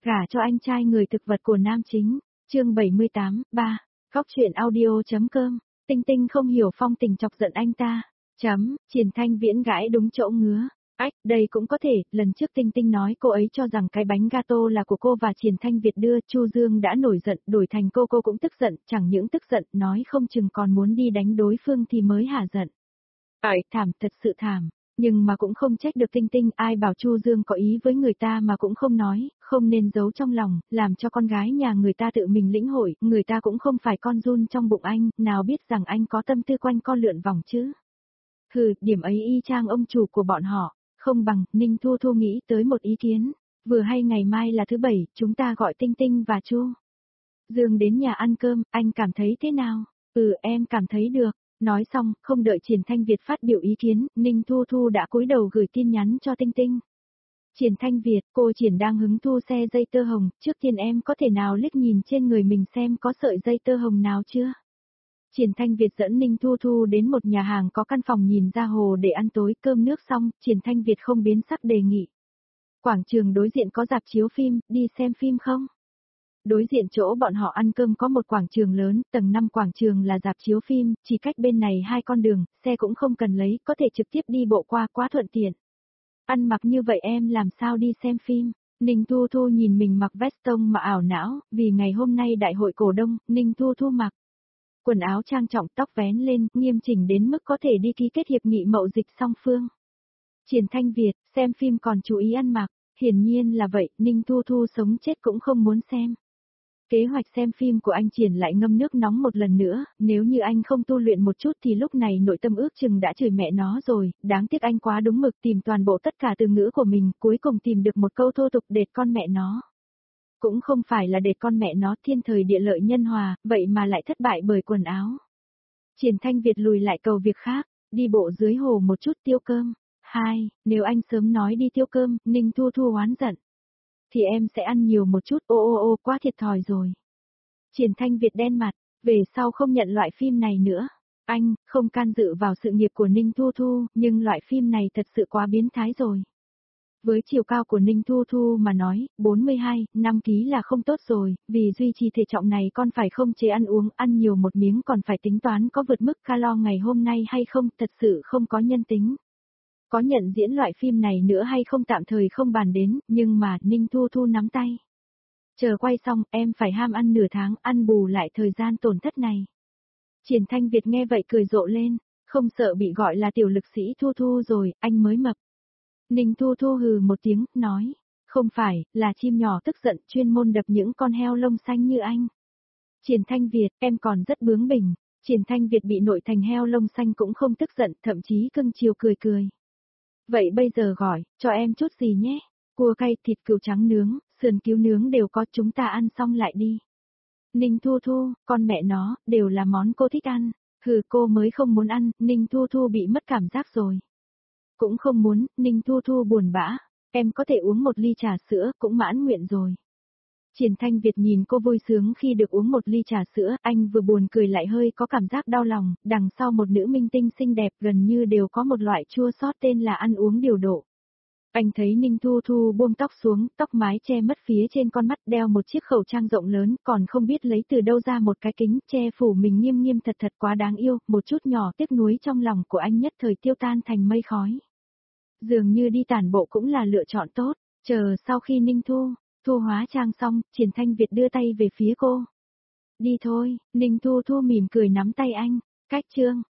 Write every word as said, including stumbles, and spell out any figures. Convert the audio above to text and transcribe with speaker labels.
Speaker 1: Gả cho anh trai người thực vật của nam chính, chương bảy mươi tám, ba, Khóc chuyện audio.com, Tinh Tinh không hiểu phong tình chọc giận anh ta, chấm, Triển Thanh Viễn gãi đúng chỗ ngứa. Ách, đây cũng có thể, lần trước Tinh Tinh nói cô ấy cho rằng cái bánh gato là của cô và Triển Thanh Việt đưa, Chu Dương đã nổi giận, đổi thành cô cô cũng tức giận, chẳng những tức giận, nói không chừng còn muốn đi đánh đối phương thì mới hả giận. Ấy, thảm, thật sự thảm, nhưng mà cũng không trách được Tinh Tinh, ai bảo Chu Dương có ý với người ta mà cũng không nói, không nên giấu trong lòng, làm cho con gái nhà người ta tự mình lĩnh hội, người ta cũng không phải con giun trong bụng anh, nào biết rằng anh có tâm tư quanh co lượn vòng chứ. Hừ, điểm ấy y chang ông chủ của bọn họ. Không bằng, Ninh Thu Thu nghĩ tới một ý kiến, vừa hay ngày mai là thứ bảy, chúng ta gọi Tinh Tinh và Chu Dương đến nhà ăn cơm, anh cảm thấy thế nào? Ừ, em cảm thấy được. Nói xong, không đợi Triển Thanh Việt phát biểu ý kiến, Ninh Thu Thu đã cúi đầu gửi tin nhắn cho Tinh Tinh. Triển Thanh Việt, cô Triển đang hứng thu xe dây tơ hồng, trước tiên em có thể nào liếc nhìn trên người mình xem có sợi dây tơ hồng nào chưa? Triển Thanh Việt dẫn Ninh Thu Thu đến một nhà hàng có căn phòng nhìn ra hồ để ăn tối, cơm nước xong, Triển Thanh Việt không biến sắc đề nghị. Quảng trường đối diện có rạp chiếu phim, đi xem phim không? Đối diện chỗ bọn họ ăn cơm có một quảng trường lớn, tầng năm quảng trường là rạp chiếu phim, chỉ cách bên này hai con đường, xe cũng không cần lấy, có thể trực tiếp đi bộ qua, quá thuận tiện. Ăn mặc như vậy em làm sao đi xem phim? Ninh Thu Thu nhìn mình mặc vest tông mà ảo não, vì ngày hôm nay đại hội cổ đông, Ninh Thu Thu mặc quần áo trang trọng, tóc vén lên, nghiêm chỉnh đến mức có thể đi ký kết hiệp nghị mậu dịch song phương. Triển Thanh Việt, xem phim còn chú ý ăn mặc, hiển nhiên là vậy, Ninh Thu Thu sống chết cũng không muốn xem. Kế hoạch xem phim của anh Triển lại ngâm nước nóng một lần nữa, nếu như anh không tu luyện một chút thì lúc này nội tâm ước chừng đã chửi mẹ nó rồi, đáng tiếc anh quá đúng mực tìm toàn bộ tất cả từ ngữ của mình, cuối cùng tìm được một câu thô tục đệt con mẹ nó. Cũng không phải là để con mẹ nó thiên thời địa lợi nhân hòa, vậy mà lại thất bại bởi quần áo. Triển Thanh Việt lùi lại cầu việc khác, đi bộ dưới hồ một chút tiêu cơm. Hai, nếu anh sớm nói đi tiêu cơm, Ninh Thu Thu oán giận. Thì em sẽ ăn nhiều một chút, ô ô ô quá thiệt thòi rồi. Triển Thanh Việt đen mặt, về sau không nhận loại phim này nữa. Anh, không can dự vào sự nghiệp của Ninh Thu Thu, nhưng loại phim này thật sự quá biến thái rồi. Với chiều cao của Ninh Thu Thu mà nói, bốn mươi hai, năm ký là không tốt rồi, vì duy trì thể trọng này con phải không chế ăn uống, ăn nhiều một miếng còn phải tính toán có vượt mức calo ngày hôm nay hay không, thật sự không có nhân tính. Có nhận diễn loại phim này nữa hay không tạm thời không bàn đến, nhưng mà Ninh Thu Thu nắm tay. Chờ quay xong, em phải ham ăn nửa tháng, ăn bù lại thời gian tổn thất này. Triển Thanh Việt nghe vậy cười rộ lên, không sợ bị gọi là tiểu lực sĩ Thu Thu rồi, anh mới mập. Ninh Thu Thu hừ một tiếng, nói, không phải, là chim nhỏ tức giận chuyên môn đập những con heo lông xanh như anh. Triển Thanh Việt, em còn rất bướng bỉnh. Triển Thanh Việt bị nội thành heo lông xanh cũng không tức giận, thậm chí cưng chiều cười cười. Vậy bây giờ gọi, cho em chút gì nhé, cua cay, thịt cừu trắng nướng, sườn cứu nướng đều có, chúng ta ăn xong lại đi. Ninh Thu Thu, con mẹ nó, đều là món cô thích ăn, hừ cô mới không muốn ăn, Ninh Thu Thu bị mất cảm giác rồi. Cũng không muốn, Ninh Thu Thu buồn bã, em có thể uống một ly trà sữa, cũng mãn nguyện rồi. Triển Thanh Việt nhìn cô vui sướng khi được uống một ly trà sữa, anh vừa buồn cười lại hơi có cảm giác đau lòng, đằng sau một nữ minh tinh xinh đẹp gần như đều có một loại chua xót tên là ăn uống điều độ. Anh thấy Ninh Thu Thu buông tóc xuống, tóc mái che mất phía trên con mắt, đeo một chiếc khẩu trang rộng lớn, còn không biết lấy từ đâu ra một cái kính, che phủ mình nghiêm nghiêm thật thật quá đáng yêu, một chút nhỏ tiếc nuối trong lòng của anh nhất thời tiêu tan thành mây khói. Dường như đi tản bộ cũng là lựa chọn tốt, chờ sau khi Ninh Thu, Thu hóa trang xong, Triển Thanh Việt đưa tay về phía cô. Đi thôi, Ninh Thu Thu mỉm cười nắm tay anh, cách chương.